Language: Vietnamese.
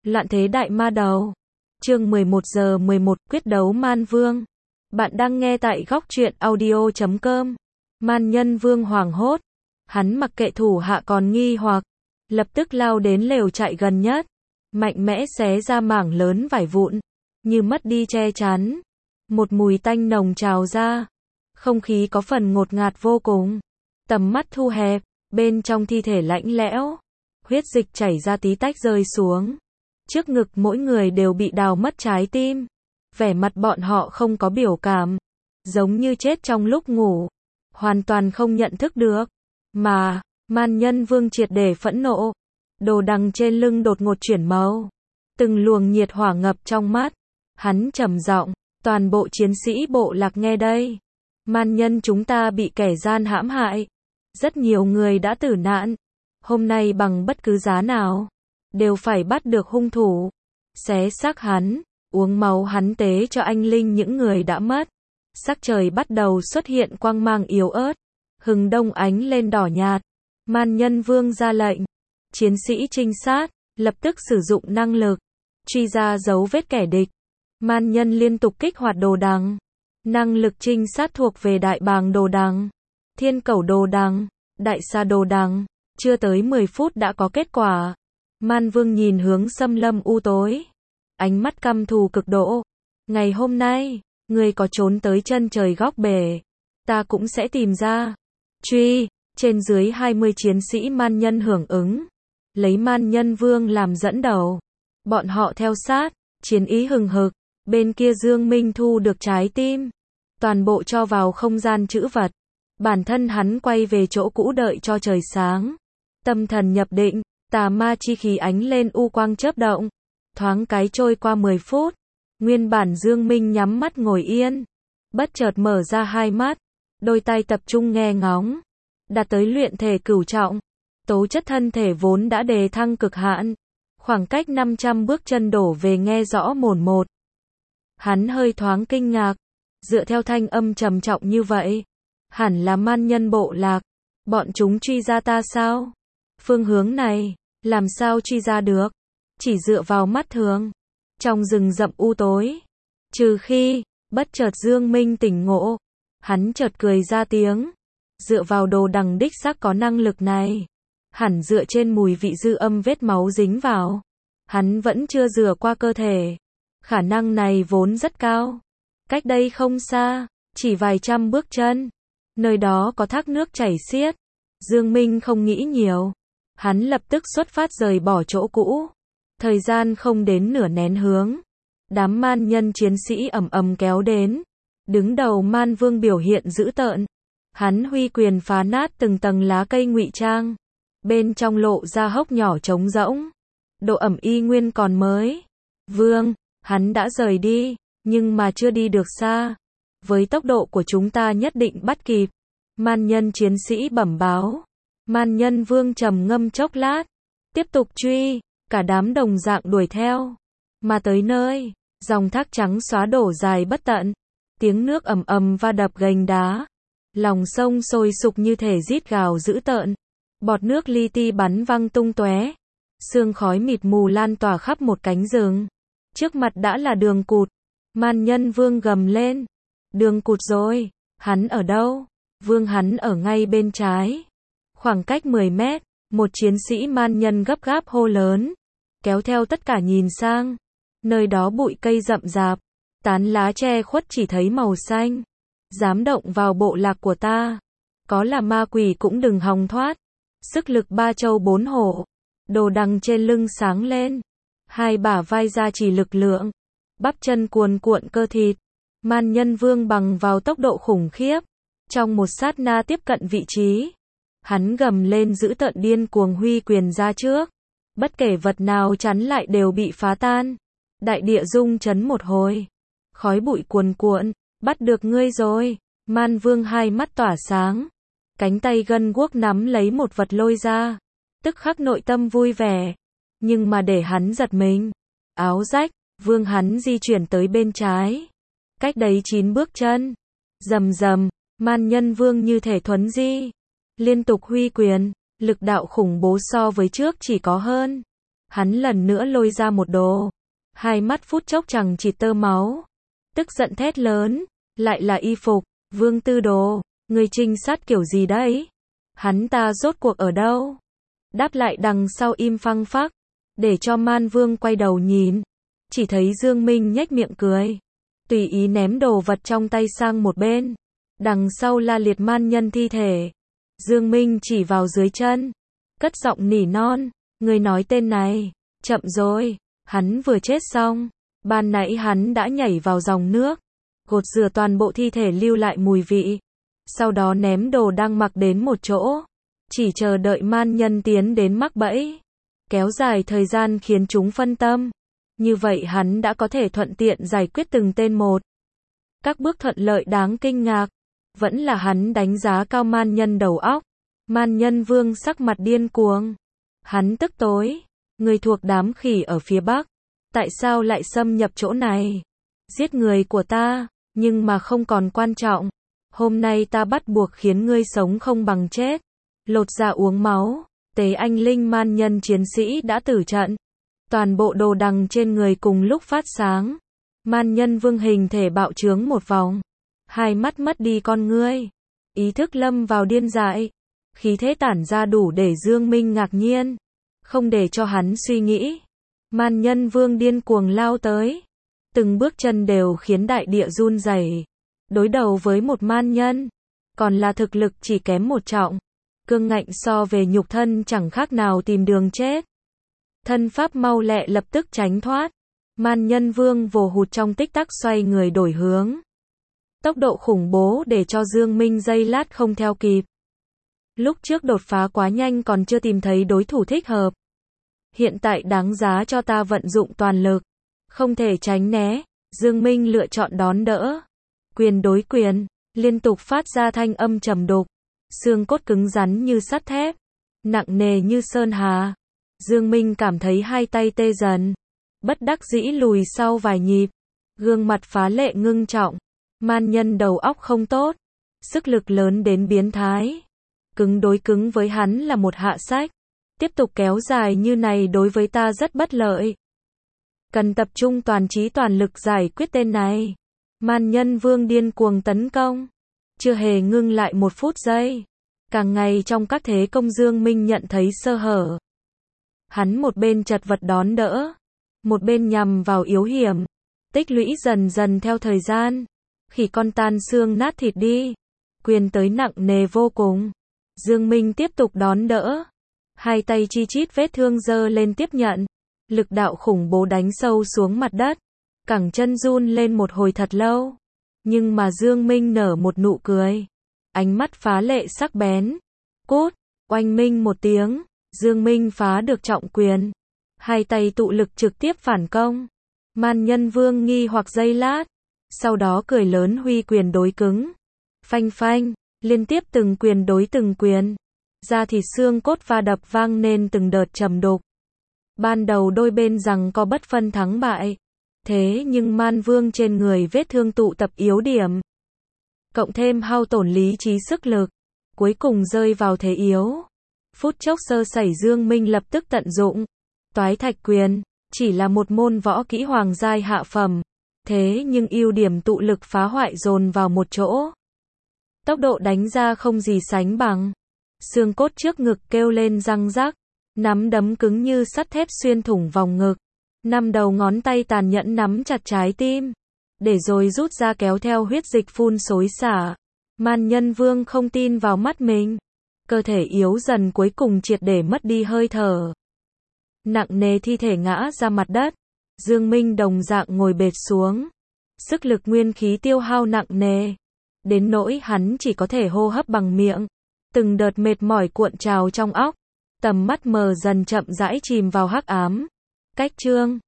Loạn thế đại ma đầu. Chương 11:11 Quyết đấu Man Vương. Bạn đang nghe tại góc truyện audio.com. Man Nhân Vương hoảng hốt, hắn mặc kệ thủ hạ còn nghi hoặc, lập tức lao đến lều trại gần nhất, mạnh mẽ xé ra mảng lớn vải vụn, như mất đi che chắn. Một mùi tanh nồng trào ra, không khí có phần ngột ngạt vô cùng. Tầm mắt thu hẹp, bên trong thi thể lạnh lẽo, huyết dịch chảy ra tí tách rơi xuống. Trước ngực mỗi người đều bị đào mất trái tim. Vẻ mặt bọn họ không có biểu cảm, giống như chết trong lúc ngủ, hoàn toàn không nhận thức được. Mà, Man Nhân Vương triệt để phẫn nộ. Đồ đằng trên lưng đột ngột chuyển màu. Từng luồng nhiệt hỏa ngập trong mắt. Hắn trầm giọng, toàn bộ chiến sĩ bộ lạc nghe đây. Man nhân chúng ta bị kẻ gian hãm hại. Rất nhiều người đã tử nạn. Hôm nay bằng bất cứ giá nào, đều phải bắt được hung thủ. Xé xác hắn, uống máu hắn tế cho anh linh những người đã mất. Sắc trời bắt đầu xuất hiện quang mang yếu ớt. Hừng đông ánh lên đỏ nhạt. Man Nhân Vương ra lệnh. Chiến sĩ trinh sát, lập tức sử dụng năng lực, truy ra dấu vết kẻ địch. Man nhân liên tục kích hoạt đồ đằng. Năng lực trinh sát thuộc về đại bàng đồ đằng, thiên cẩu đồ đằng, đại sa đồ đằng. Chưa tới 10 phút đã có kết quả. Man Vương nhìn hướng xâm lâm u tối, ánh mắt căm thù cực độ. Ngày hôm nay, ngươi có trốn tới chân trời góc bể, ta cũng sẽ tìm ra. Truy, trên dưới 20 chiến sĩ man nhân hưởng ứng, lấy Man Nhân Vương làm dẫn đầu. Bọn họ theo sát, chiến ý hừng hực. Bên kia Dương Minh thu được trái tim, toàn bộ cho vào không gian trữ vật. Bản thân hắn quay về chỗ cũ đợi cho trời sáng. Tâm thần nhập định, tà ma chi khí ánh lên u quang chớp động. Thoáng cái trôi qua 10 phút, nguyên bản Dương Minh nhắm mắt ngồi yên, bất chợt mở ra hai mắt, đôi tay tập trung nghe ngóng, đạt tới luyện thể cửu trọng. Tố chất thân thể vốn đã đề thăng cực hạn, khoảng cách 500 bước chân đổ về nghe rõ mồn một. Hắn hơi thoáng kinh ngạc, dựa theo thanh âm trầm trọng như vậy, hẳn là man nhân bộ lạc, bọn chúng truy ra ta sao? Phương hướng này, làm sao truy ra được? Chỉ dựa vào mắt thường, trong rừng rậm u tối, trừ khi, bất chợt Dương Minh tỉnh ngộ, hắn chợt cười ra tiếng, dựa vào đồ đằng đích xác có năng lực này, hẳn dựa trên mùi vị dư âm vết máu dính vào, hắn vẫn chưa rửa qua cơ thể. Khả năng này vốn rất cao. Cách đây không xa, chỉ vài trăm bước chân, nơi đó có thác nước chảy xiết. Dương Minh không nghĩ nhiều, hắn lập tức xuất phát rời bỏ chỗ cũ. Thời gian không đến nửa nén hướng, đám man nhân chiến sĩ ầm ầm kéo đến. Đứng đầu Man Vương biểu hiện dữ tợn, hắn huy quyền phá nát từng tầng lá cây ngụy trang, bên trong lộ ra hốc nhỏ trống rỗng. Độ ẩm y nguyên còn mới. Vương, hắn đã rời đi, nhưng mà chưa đi được xa. Với tốc độ của chúng ta nhất định bắt kịp. Man nhân chiến sĩ bẩm báo. Man Nhân Vương trầm ngâm chốc lát, tiếp tục truy, cả đám đồng dạng đuổi theo. Mà tới nơi, dòng thác trắng xóa đổ dài bất tận, tiếng nước ầm ầm va đập gành đá. Lòng sông sôi sục như thể rít gào dữ tợn. Bọt nước li ti bắn văng tung tóe. Sương khói mịt mù lan tỏa khắp một cánh rừng. Trước mặt đã là đường cụt. Man Nhân Vương gầm lên. Đường cụt rồi, hắn ở đâu? Vương hắn ở ngay bên trái. Khoảng cách 10 mét, một chiến sĩ man nhân gấp gáp hô lớn. Kéo theo tất cả nhìn sang. Nơi đó bụi cây rậm rạp, tán lá che khuất chỉ thấy màu xanh. Dám động vào bộ lạc của ta, có là ma quỷ cũng đừng hòng thoát. Sức lực ba châu bốn hổ. Đồ đằng trên lưng sáng lên. Hai bả vai ra chỉ lực lượng, bắp chân cuồn cuộn cơ thịt. Man Nhân Vương bằng vào tốc độ khủng khiếp, trong một sát na tiếp cận vị trí, hắn gầm lên dữ tợn điên cuồng huy quyền ra trước. Bất kể vật nào chắn lại đều bị phá tan. Đại địa rung chấn một hồi, khói bụi cuồn cuộn. Bắt được ngươi rồi. Man Vương hai mắt tỏa sáng, cánh tay gân guốc nắm lấy một vật lôi ra, tức khắc nội tâm vui vẻ. Nhưng mà để hắn giật mình, áo rách, Vương hắn di chuyển tới bên trái, cách đấy 9 bước chân. Rầm rầm, Man Nhân Vương như thể thuấn di, liên tục huy quyền, lực đạo khủng bố so với trước chỉ có hơn Hắn lần nữa lôi ra một đồ. Hai mắt phút chốc chẳng chịt tơ máu. Tức giận thét lớn. Lại là y phục. Vương Tư Đồ, người trinh sát kiểu gì đấy? Hắn ta rốt cuộc ở đâu? Đáp lại đằng sau im phăng phắc. Để cho Man Vương quay đầu nhìn. Chỉ thấy Dương Minh nhếch miệng cười. Tùy ý ném đồ vật trong tay sang một bên. Đằng sau la liệt man nhân thi thể. Dương Minh chỉ vào dưới chân. Cất giọng nỉ non. Người nói tên này. Chậm rồi. Hắn vừa chết xong. Ban nãy hắn đã nhảy vào dòng nước. Gột rửa toàn bộ thi thể lưu lại mùi vị. Sau đó ném đồ đang mặc đến một chỗ. Chỉ chờ đợi man nhân tiến đến mắc bẫy. Kéo dài thời gian khiến chúng phân tâm. Như vậy hắn đã có thể thuận tiện giải quyết từng tên một. Các bước thuận lợi đáng kinh ngạc. Vẫn là hắn đánh giá cao man nhân đầu óc. Man nhân vương sắc mặt điên cuồng. Hắn tức tối. Người thuộc đám khỉ ở phía bắc. Tại sao lại xâm nhập chỗ này? Giết người của ta. Nhưng mà không còn quan trọng. Hôm nay ta bắt buộc khiến ngươi sống không bằng chết. Lột da uống máu. Tế anh linh man nhân chiến sĩ đã tử trận. Toàn bộ đồ đằng trên người cùng lúc phát sáng. Man nhân vương hình thể bạo trướng một vòng. Hai mắt mất đi con ngươi. Ý thức lâm vào điên dại. Khí thế tản ra đủ để Dương Minh ngạc nhiên. Không để cho hắn suy nghĩ. Man nhân vương điên cuồng lao tới. Từng bước chân đều khiến đại địa run rẩy. Đối đầu với một man nhân. Còn là thực lực chỉ kém một trọng. Cương ngạnh so về nhục thân chẳng khác nào tìm đường chết. Thân pháp mau lẹ lập tức tránh thoát. Man nhân vương vồ hụt trong tích tắc xoay người đổi hướng. Tốc độ khủng bố để cho Dương Minh giây lát không theo kịp. Lúc trước đột phá quá nhanh còn chưa tìm thấy đối thủ thích hợp. Hiện tại đáng giá cho ta vận dụng toàn lực. Không thể tránh né. Dương Minh lựa chọn đón đỡ. Quyền đối quyền. Liên tục phát ra thanh âm trầm đục. Xương cốt cứng rắn như sắt thép. Nặng nề như sơn hà. Dương Minh cảm thấy hai tay tê dần. Bất đắc dĩ lùi sau vài nhịp. Gương mặt phá lệ ngưng trọng. Man nhân đầu óc không tốt. Sức lực lớn đến biến thái. Cứng đối cứng với hắn là một hạ sách. Tiếp tục kéo dài như này đối với ta rất bất lợi. Cần tập trung toàn trí toàn lực giải quyết tên này. Man nhân vương điên cuồng tấn công. Chưa hề ngưng lại một phút giây. Càng ngày trong các thế công Dương Minh nhận thấy sơ hở. Hắn một bên chật vật đón đỡ. Một bên nhằm vào yếu hiểm. Tích lũy dần dần theo thời gian. Khỉ con tan xương nát thịt đi. Quyền tới nặng nề vô cùng. Dương Minh tiếp tục đón đỡ. Hai tay chi chít vết thương giơ lên tiếp nhận. Lực đạo khủng bố đánh sâu xuống mặt đất. Cẳng chân run lên một hồi thật lâu. Nhưng mà Dương Minh nở một nụ cười. Ánh mắt phá lệ sắc bén. Cút, oanh minh một tiếng. Dương Minh phá được trọng quyền. Hai tay tụ lực trực tiếp phản công. Man nhân vương nghi hoặc giây lát. Sau đó cười lớn huy quyền đối cứng. Phanh phanh, liên tiếp từng quyền đối từng quyền. Da thịt xương cốt va đập vang nên từng đợt trầm đục. Ban đầu đôi bên rằng có bất phân thắng bại. Thế nhưng man vương trên người vết thương tụ tập yếu điểm. Cộng thêm hao tổn lý trí sức lực. Cuối cùng rơi vào thế yếu. Phút chốc sơ sẩy Dương Minh lập tức tận dụng. Toái thạch quyền, chỉ là một môn võ kỹ hoàng giai hạ phẩm. Thế nhưng ưu điểm tụ lực phá hoại dồn vào một chỗ. Tốc độ đánh ra không gì sánh bằng. Xương cốt trước ngực kêu lên răng rắc. Nắm đấm cứng như sắt thép xuyên thủng vòng ngực. Năm đầu ngón tay tàn nhẫn nắm chặt trái tim. Để rồi rút ra kéo theo huyết dịch phun xối xả. Man nhân vương không tin vào mắt mình. Cơ thể yếu dần cuối cùng triệt để mất đi hơi thở. Nặng nề thi thể ngã ra mặt đất. Dương Minh đồng dạng ngồi bệt xuống. Sức lực nguyên khí tiêu hao nặng nề. Đến nỗi hắn chỉ có thể hô hấp bằng miệng. Từng đợt mệt mỏi cuộn trào trong óc. Tầm mắt mờ dần chậm rãi chìm vào hắc ám. Cách chương